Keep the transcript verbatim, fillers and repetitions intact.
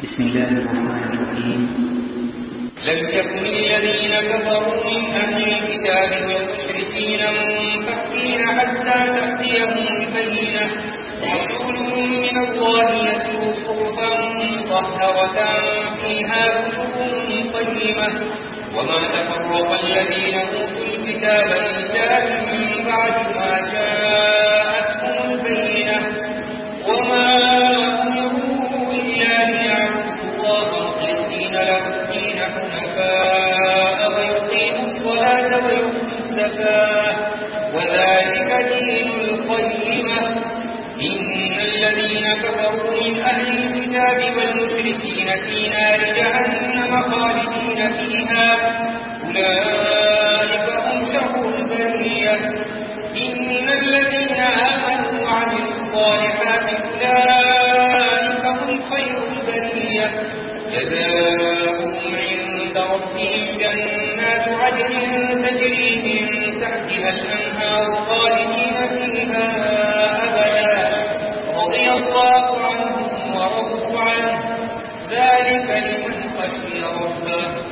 بسم الله الرحمن الرحيم. لم يكن الذين كفروا من أهل الكتاب والمشركين منفكين حتى تأتيهم البينة رسول من الله يتلو صحفا مطهرة فيها كتب قيمة وما تفرق الذين أوتوا الكتاب إلا من بعد ما جاءتهم البينة وما أمروا إلا ليعبدوا الله مخلصين له الدين حنفاء ويقيموا الصلاة ويؤتوا الزكاة وذلك دين القيمة إن الذين كفروا من أهل الكتاب والمشركين في نار جهنم خالدين فيها أولئك هم شر البرية إن الذين آمنوا وعملوا الصالحات أولئك هم خير البرية جزاؤهم عند ربهم جنات عدن تجري من تحتها الأنهار خالدين فيها أبدا رضي الله عنهم ورضوا عنه ذلك لمن خشي ربه